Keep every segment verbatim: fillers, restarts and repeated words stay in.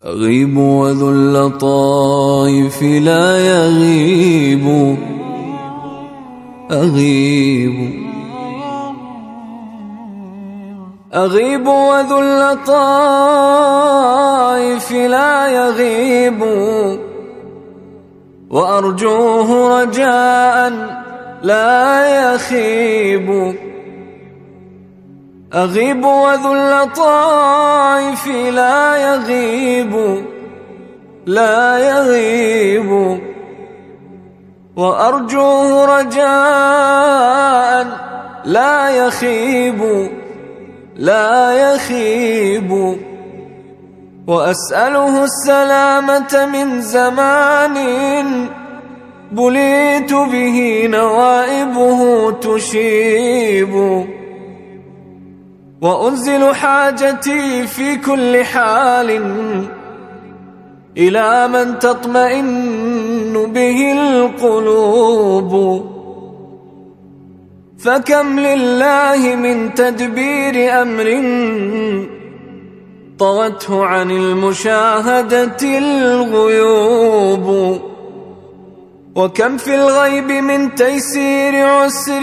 أغيب وذو اللطائف لا يغيب، أغيب أغيب وذو اللطائف لا يغيب، وأرجوه رجاء لا يخيب. أغيب وذو اللطائف لا يغيب، لا يغيب، وأرجوه رجاء لا يخيب، لا يخيب. وأسأله السلامة من زمان بليت به نوائبه تشيب، وأنزل حاجتي في كل حال إلى من تطمئن به القلوب. فكم لله من تدبير أمر طوته عن المشاهدة الغيوب، وكم في الغيب من تيسير عسر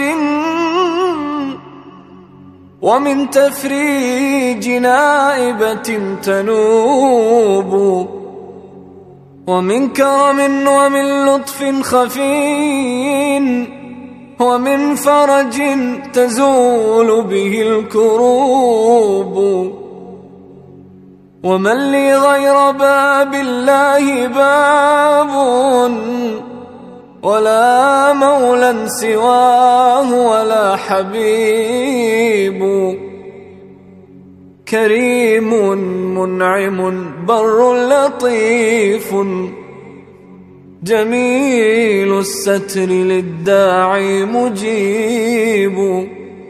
ومن تفريج نائبة تنوب، ومن كرم ومن لطف خفي ومن فرج تزول به الكروب. ومن لي غير باب الله باب، ولا مولى سواه ولا حبيب. كريم منعم بر لطيف، جميل الستر للداعي مجيب.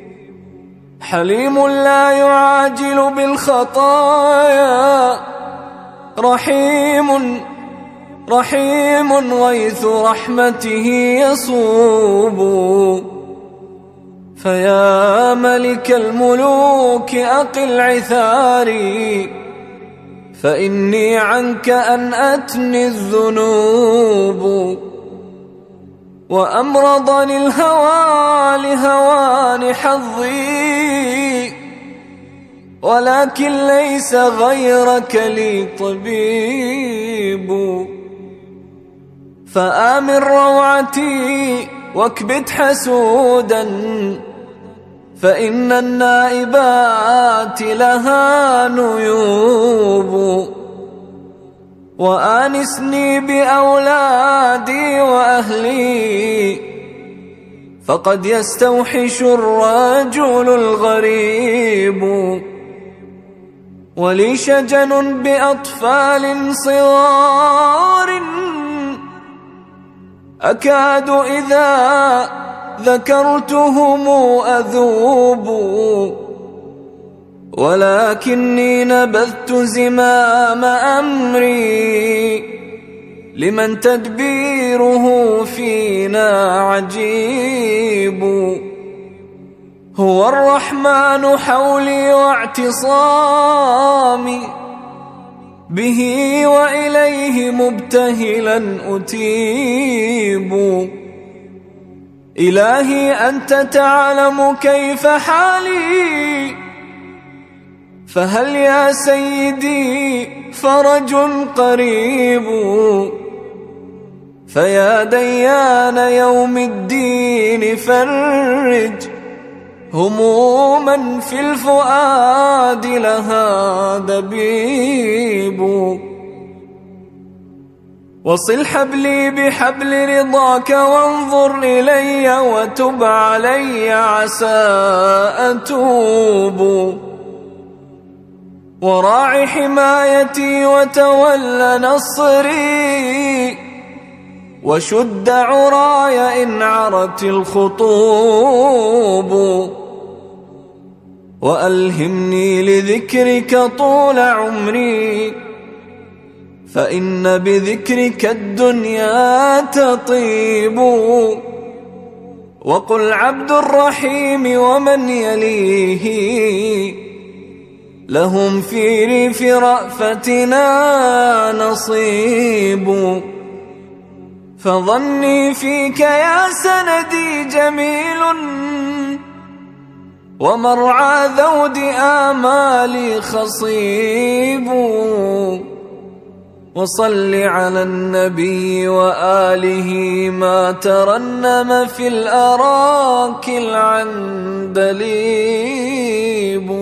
حليم لا يعاجل بالخطايا، رحيم رحيم غيث رحمته يصوب. فيا ملك الملوك أقل عثاري، فإني عنك أنأتني الذنوب. وأمرضني الهوى لهوان حظي، ولكن ليس غيرك لي طبيب. فآمن روعتي واكبت حسودا، فإن النائبات لها نيوب. وآنسني بأولادي وأهلي، فقد يستوحش الرجل الغريب. ولي شجن بأطفال صغار، أكاد إذا ذكرتهم أذوب. ولكني نبذت زمام أمري لمن تدبيره فينا عجيب. هو الرحمن حولي واعتصامي، به وإليه مبتهلا أتيب. إلهي أنت تعلم كيف حالي، فهل يا سيدي فرج قريب. فيا ديان يوم الدين فرج هموما في الفؤاد لها دبيب. وصل حبلي بحبل رضاك وانظر إلي وتب علي عسى أتوب. وراعي حمايتي وتول نصري، وشد عراي إن عرت الخطوب. وألهمني لذكرك طول عمري، فإن بذكرك الدنيا تطيب. وقل عبد الرحيم ومن يليه لهم في ريف رأفتنا نصيب. فظني فيك يا سندي جميل، ومرعى ذود آمالي خصيب. وصل على النبي وآله ما ترنم في الأراك العندليب.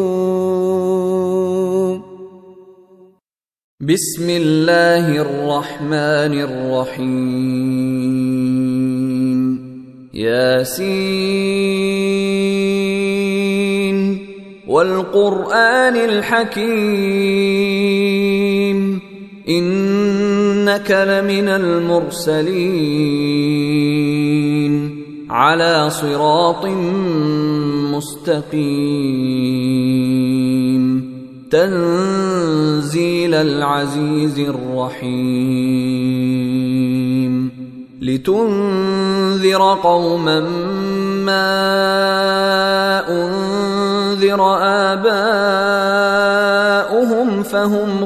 بسم الله الرحمن الرحيم. ياسين والقرآن الحكيم، إنك لمن المرسلين على صراط مستقيم. تنزيل العزيز الرحيم. لتنذر قوما ما أنذر آباؤهم فهم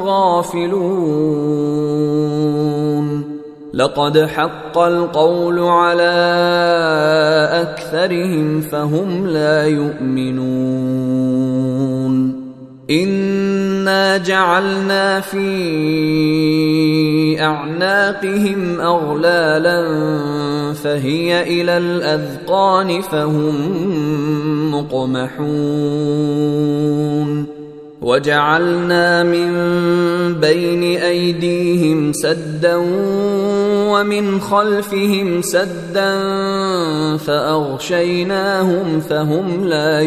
غافلون. لقد حق القول على أكثرهم فهم لا يؤمنون. إنا جعلنا في أعناقهم أغلالا فهي إلى الأذقان فهم مقمحون. وجعلنا من بين أيديهم سدا ومن خلفهم سدا فأغشيناهم فهم لا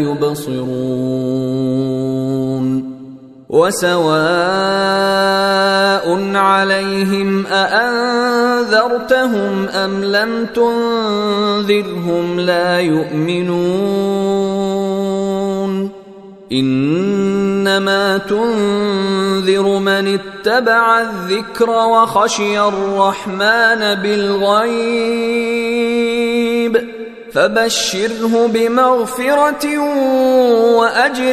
يبصرون. وسواء عليهم أأنذرتهم أم لم تنذرهم لا يؤمنون. إنما تنذر من اتبع الذكر وخشي الرحمن بالغيب فبشره بمغفرة وأجر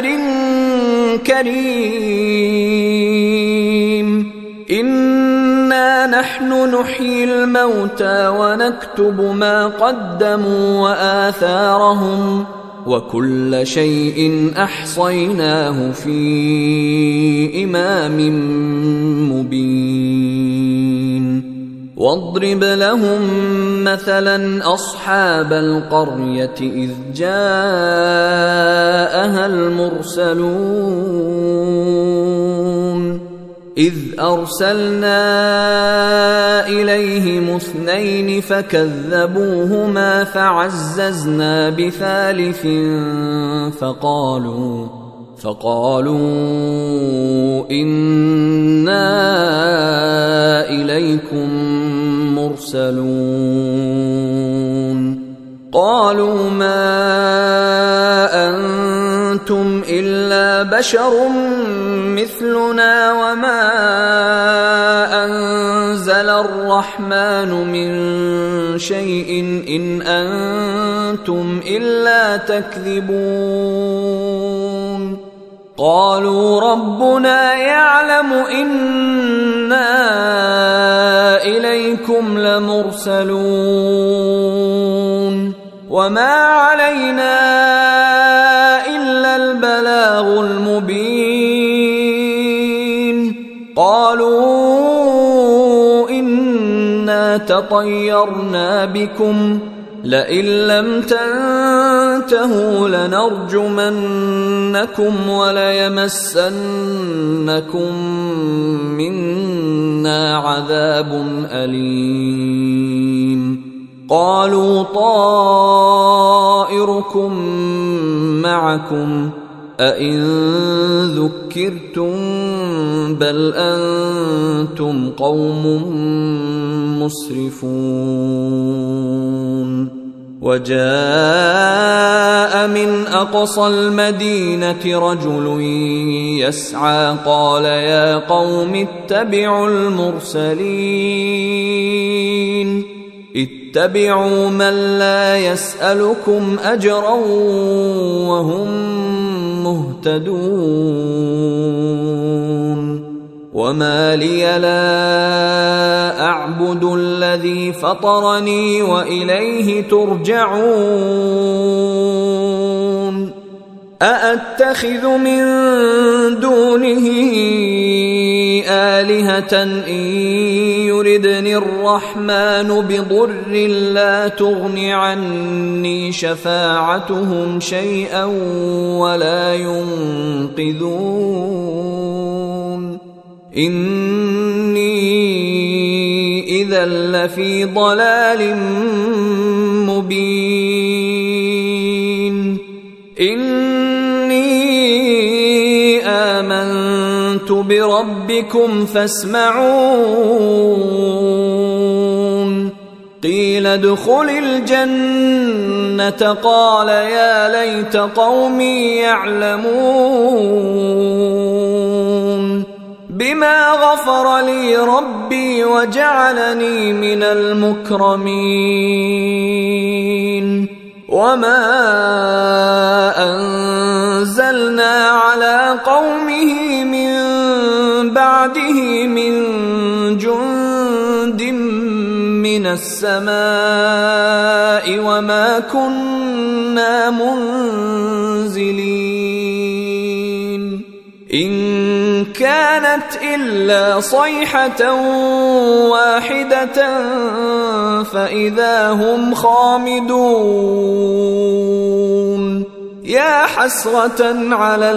كريم. إنا نحن نحيي الموتى ونكتب ما قدموا وآثارهم وكل شيء أحصيناه في إمام مبين. واضرب لهم مثلا أصحاب القرية إذ جاءها المرسلون إذ أرسلنا إليهم اثنين فكذبوهما فعززنا بثالث فقالوا فقالوا إنا إليكم مرسلون. قالوا ما أنتم إلا بشر مثلنا وما أنزل الرحمن من شيء إن أنتم إلا تكذبون. قالوا ربنا يعلم إنا إليكم لمرسلون وما علينا إلا البلاغ المبين. قالوا إنا تطيرنا بكم لئن لم تنتهوا لنرجمنكم وليمسنكم منا عذاب أليم. قالوا طائركم معكم أئن ذكرتم بل أنتم قوم مسرفون. وجاء من أقصى المدينة رجل يسعى قال يا قوم اتبعوا المرسلين اتبعوا من لا يسألكم أجرا وهم مهتدون وما لي لا أعبد الذي فطرني وإليه ترجعون أأتخذ من دونه آلهة إن يردني الرحمن بضر لا تغن عني شفاعتهم شيئا ولا ينقذون إني إذا لفي ضلال مبين إني آمنت بربكم فاسمعون قيل ادخل الجنة قال يا ليت قومي يعلمون بما غفر لي ربي وجعلني من المكرمين وما أنزلنا على قومه من بعده من جند من السماء وما كنا منزلين إن كانت إلا صيحة واحدة فإذا هم خامدون يا حسرة على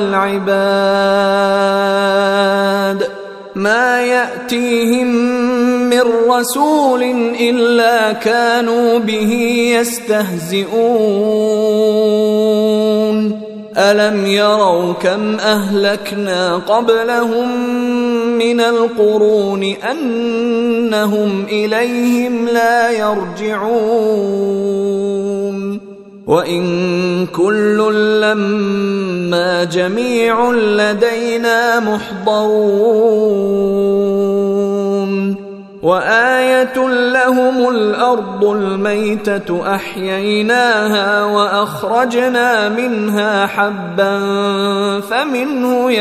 العباد ما يأتيهم من رسول إلا كانوا به يستهزئون ألم يروا كم أهلكنا قبلهم من القرون أنهم إليهم لا يرجعون وإن كل لما جميع لدينا محضرون وآية لهم الأرض الميتة أحييناها وأخرجنا منها حبا فمنه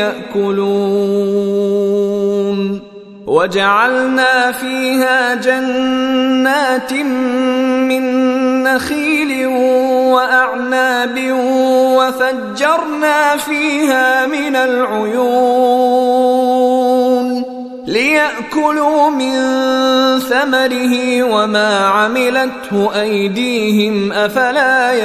يأكلون وجعلنا فيها جنات من نخيل وأعناب وفجرنا فيها من العيون ليأكلوا من ثمره وما عملته أيديهم أفلا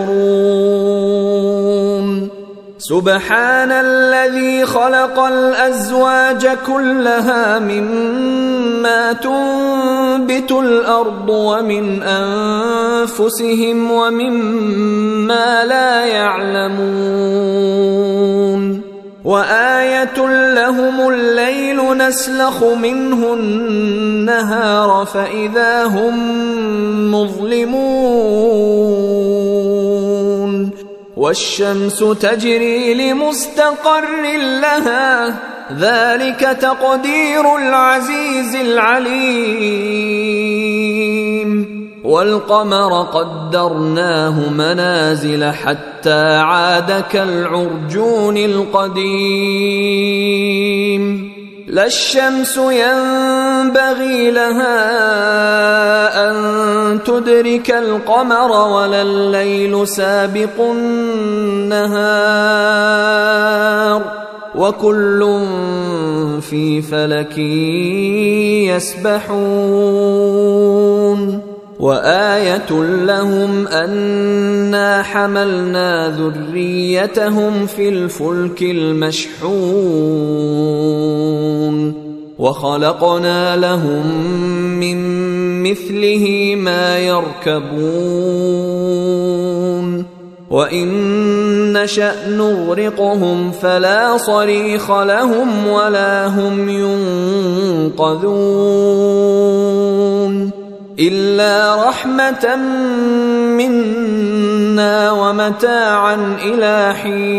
يشكرون سبحان الذي خلق الأزواج كلها مما تنبت الأرض ومن أنفسهم ومما لا يعلمون وآية لهم الليل نسلخ منه النهار فإذا هم مظلمون والشمس تجري لمستقر لها ذلك تقدير العزيز العليم والقمر قدرناه منازل حتى عاد كالعرجون القديم لا الشمس ينبغي لها أن تدرك القمر ولا الليل سابق النهار وكل في فلك يسبحون وآية لهم أنا حملنا ذريتهم في الفلك المشحون وخلقنا لهم من مثله ما يركبون وإن نشأ نغرقهم فلا صريخ لهم ولا هم ينقذون إلا رحمة منا ومتاعا إلى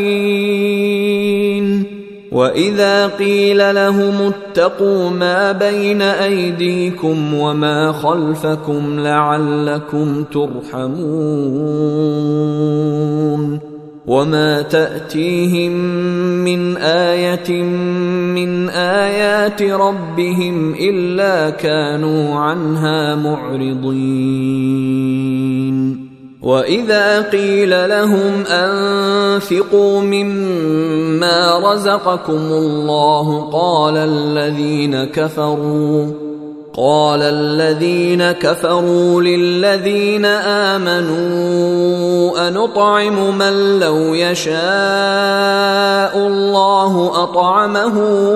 حين وإذا قيل لهم اتقوا ما بين أيديكم وما خلفكم لعلكم ترحمون وما تأتيهم من آية من آيات ربهم إلا كانوا عنها معرضين وإذا قيل لهم أنفقوا مما رزقكم الله قال الذين كفروا قال الذين كفروا للذين آمنوا أنطعم من لو يشاء الله أطعمه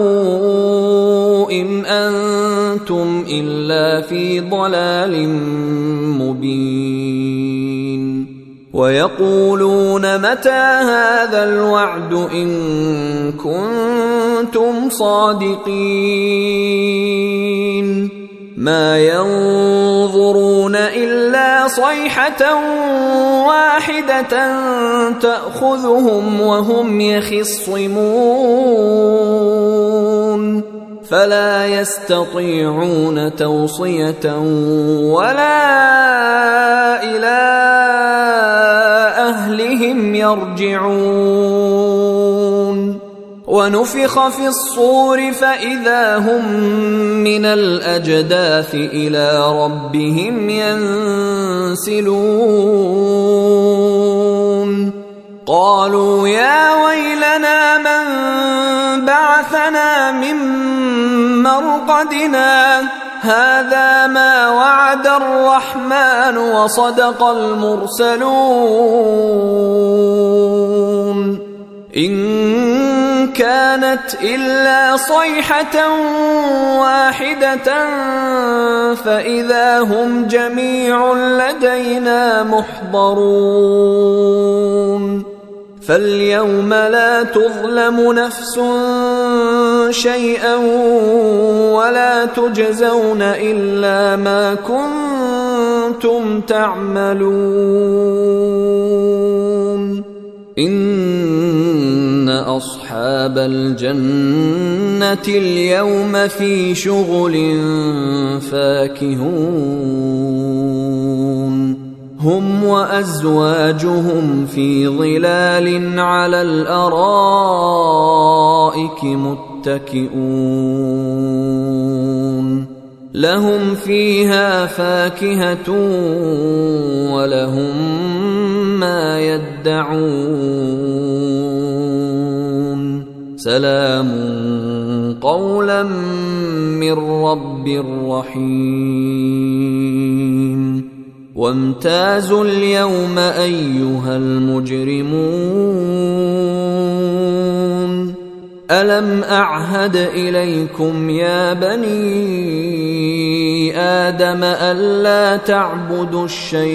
إن أنتم إلا في ضلال مبين ويقولون متى هذا الوعد إن كنتم صادقين ما ينظرون إلا صيحة واحدة تأخذهم وهم يخصمون فلا يستطيعون توصية ولا إلى أهلهم يرجعون ونفخ في الصور فإذا هم من الأجداث إلى ربهم ينسلون قالوا يا ويلنا من بعثنا من مرقدنا هذا ما وعد الرحمن وصدق المرسلون إن كانت إلا صيحة واحدة فإذا هم جميع لدينا محضرون فاليوم لا تظلم نفس شيئا ولا تجزون إلا ما كنتم تعملون إن أصحاب الجنة اليوم في شغل فاكهون هم وأزواجهم في ظلال على الأرائك متكئون لهم فيها فاكهة ولهم ما يدعون سلام قولا من رب رحيم وامتازوا اليوم أيها المجرمون ألم أعهد إليكم يا بني آدم ألا تعبدوا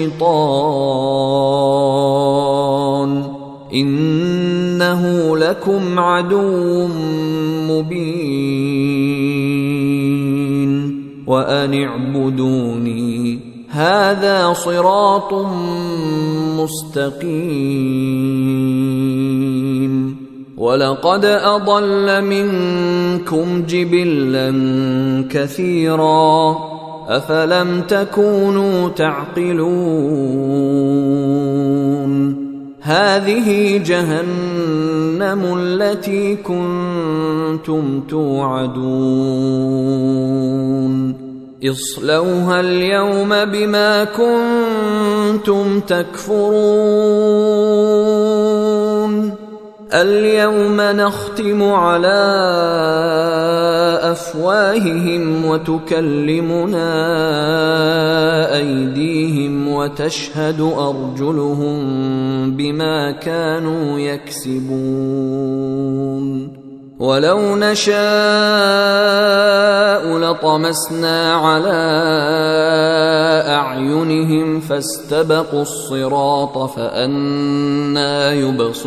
الشيطان إنه لكم عدو مبين وأن اعبدوني هذا صراط مستقيم ولقد أضل منكم جبلا كثيرا أفلم تكونوا تعقلون هذه جهنم التي كنتم توعدون اصلوها اليوم بما كنتم تكفرون اليوم نختم على أفواههم وتكلمنا أيديهم وتشهد أرجلهم بما كانوا يكسبون ولو نشاء لطمسنا على أعينهم فاستبقوا الصراط فأنى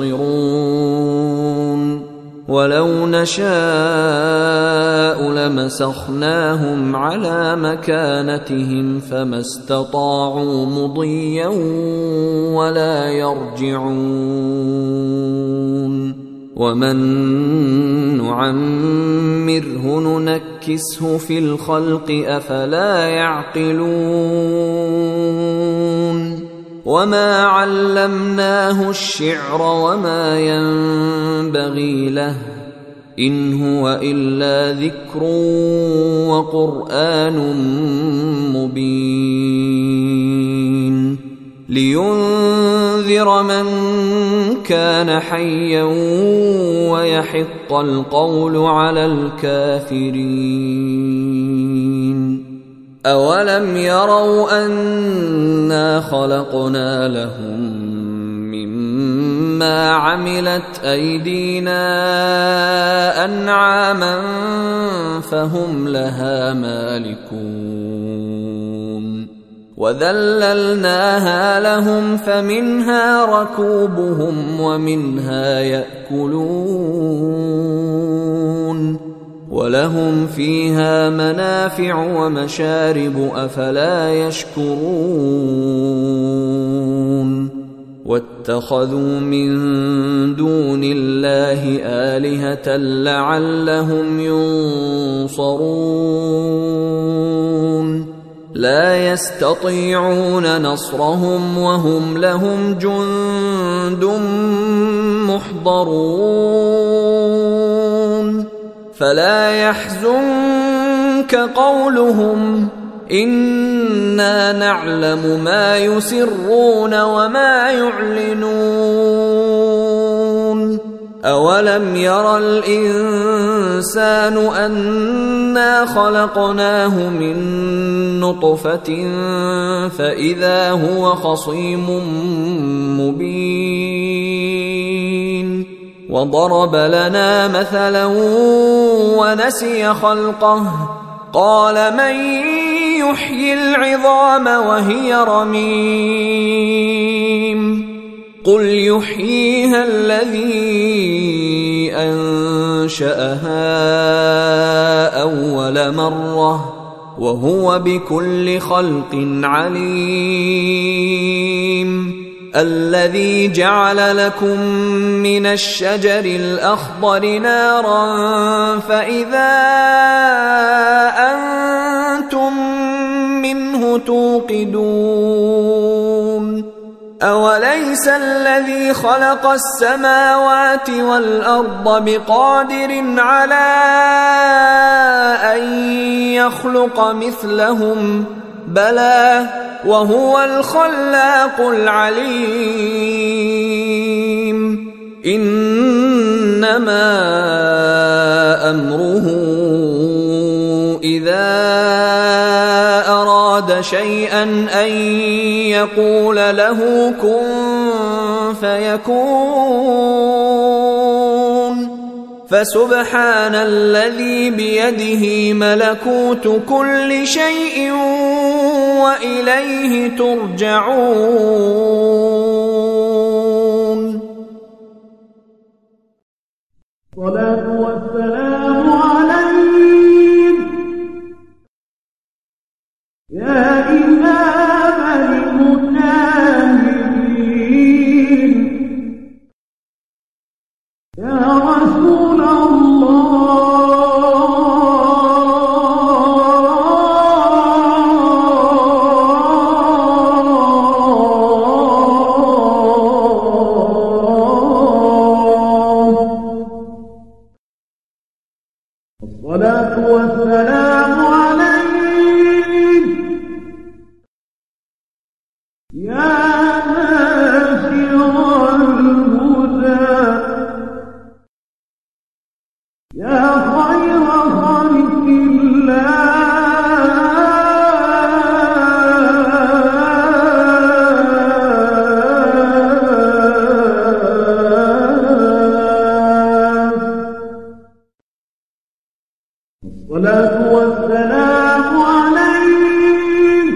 يبصرون ولو نشاء لمسخناهم على مكانتهم فما استطاعوا مضيا ولا يرجعون ومن نعمره ننكسه في الخلق أفلا يعقلون وما علمناه الشعر وما ينبغي له إن هو إلا ذكر وقرآن مبين لينذر من كان حيا ويحق القول على الكافرين أولم يروا أنا خلقنا لهم مما عملت أيدينا أنعاما فهم لها مالكون وذللناها لهم فمنها ركوبهم ومنها يأكلون ولهم فيها منافع ومشارب أفلا يشكرون واتخذوا من دون الله آلهة لعلهم ينصرون لا يستطيعون نصرهم وهم لهم جند محضرون فلا يحزنك قولهم إنا نعلم ما يسرون وما يعلنون أولم ير الإنسان أنا خلقناه من نطفة فإذا هو خصيم مبين وضرب لنا مثلا ونسي خلقه قال من يحيي العظام وهي رميم قل يحييها الذي أنشأها أول مرة وهو بكل خلق عليم الذي جعل لكم من الشجر الأخضر نارا فإذا أنتم منه توقدون أوليس الذي خلق السماوات والأرض بقادر على أن يخلق مثلهم بلى وهو الخلاق العليم إنما أمره إذا أراد شيئا أن يقول له كن فيكون فسبحان الذي بيده ملكوت كل شيء وإليه ترجعون. الصلاة والسلام عليك يا إمام المجاهدين يا رسول الصلاة والسلام عليك يا ناشر الهدى يا خير خلق الصلاة والسلام عليك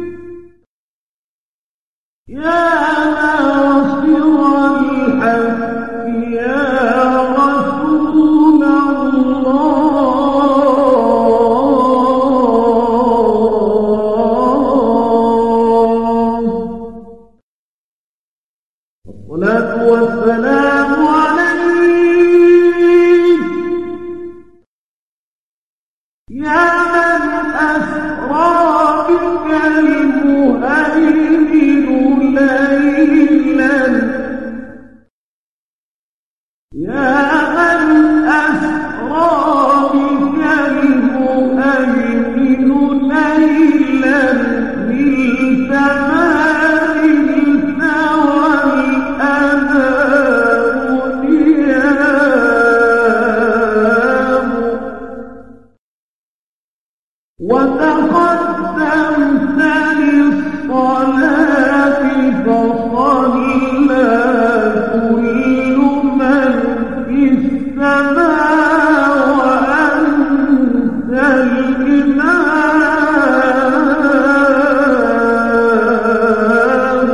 يا ناصر الحق يا رسول الله الصلاة والسلام عليك يا من أسرى بك المهيمن لا وتقدمت للصلاة فصلى كل من في السماء وأنت الإمام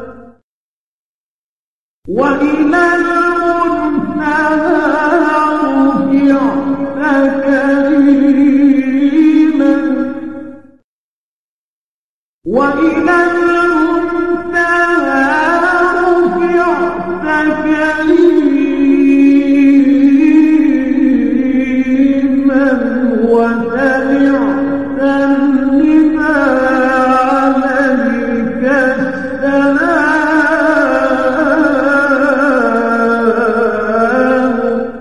وإلى المنتهى رفعت كريما وإلى المنتهى رفعت كريما وسمعت النداء عليك السلام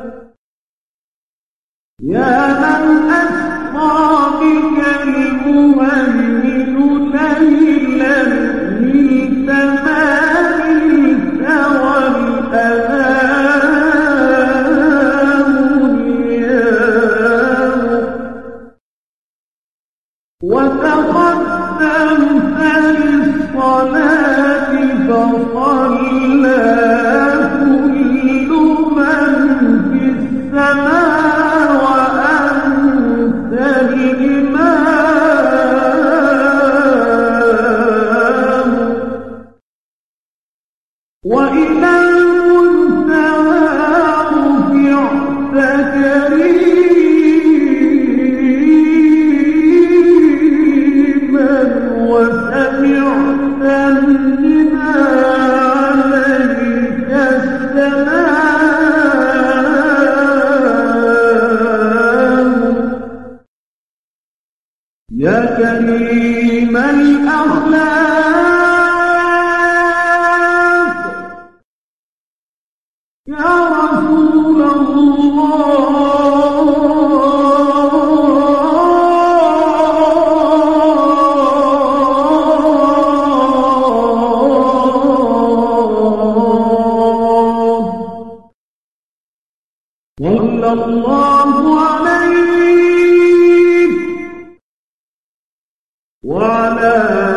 يا من أسرى بك المهيمن ليلا نلت ما نلت والأنام نيام وتقدمت للصلاة فصلى كل من في السماء وأنت الإمام وإلى المنتهى رفعت كريما وسمعت النداء عليك السلام يا كريم الأخلاق يا رسول الله صلى الله عليك وعلى